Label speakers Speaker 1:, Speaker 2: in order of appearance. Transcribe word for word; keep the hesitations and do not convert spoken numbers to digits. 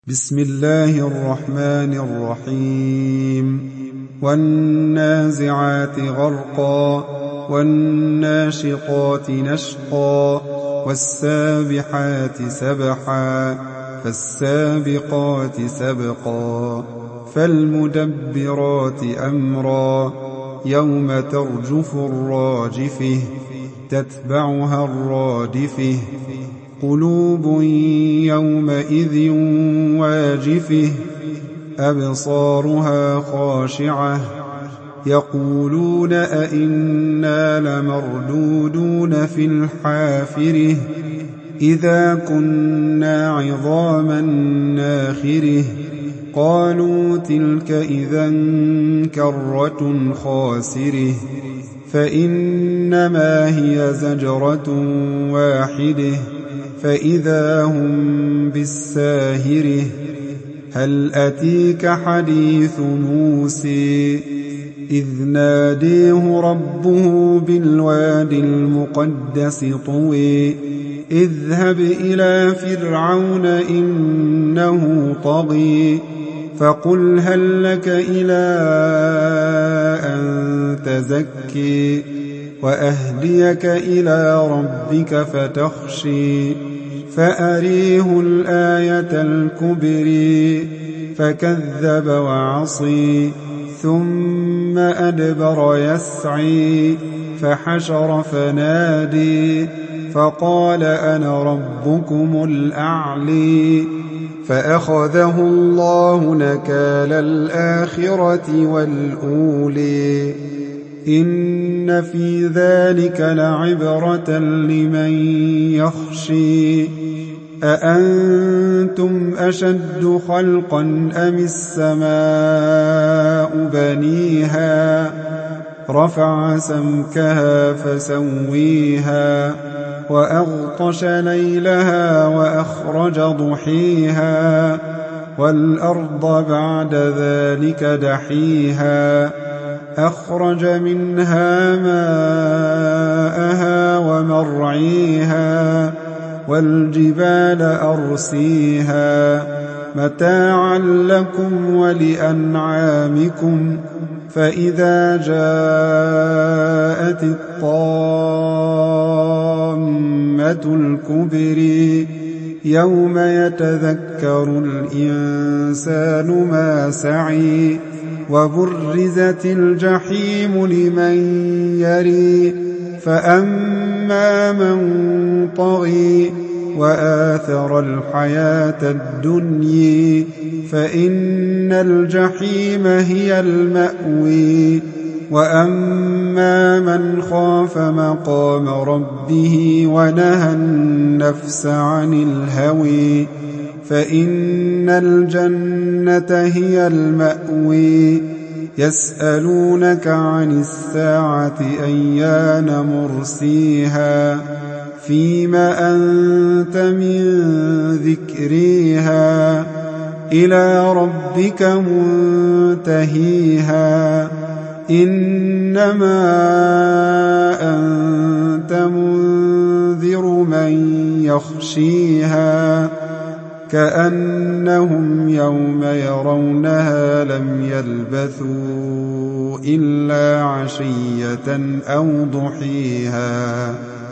Speaker 1: بسم الله الرحمن الرحيم والنازعات غرقا والناشطات نشقا والسابحات سبحا فالسابقات سبقا فالمدبرات أمرا يوم ترجف الراجفة تتبعها الرادفة قلوب يومئذ واجفة أبصارها خاشعة يقولون أئنا لمردودون في الحافرة إذا كنا عظاما ناخرة قالوا تلك إذا كرة خاسرة فإنما هي زجرة واحدة فإذا هم بالساهرة هل أتيك حديث موسى إذ ناديه ربه بالواد المقدس طوى اذهب إلى فرعون إنه طغى فقل هل لك إلى أن تزكي وأهديك إلى ربك فتخشي فأريه الآية الكبرى فكذب وعصي ثم أدبر يسعي فحشر فنادي فقال أنا ربكم الأعلى فأخذه الله نكال الآخرة والأولى إن في ذلك لعبرة لمن يخشي أأنتم أشد خلقا أم السماء بنيها رفع سمكها فسويها وأغطش ليلها وأخرج ضحيها والأرض بعد ذلك دحيها أخرج منها ماءها ومرعيها والجبال أرسيها متاعا لكم ولأنعامكم فإذا جاءت الطامة الكبرى يوم يتذكر الإنسان ما سعي وبرزت الجحيم لمن يري فأما من طغى وآثر الحياة الدنيا فإن الجحيم هي المأوى وأما من خاف مقام ربه ونهى النفس عن الهوى فإن الجنة هي المأوى يسألونك عن الساعة أيان مرسيها فيما أنت من ذكريها إلى ربك منتهيها إنما أنت منذر من يخشيها كأنهم يوم يرونها لم يلبثوا إلا عشية أو ضحيها.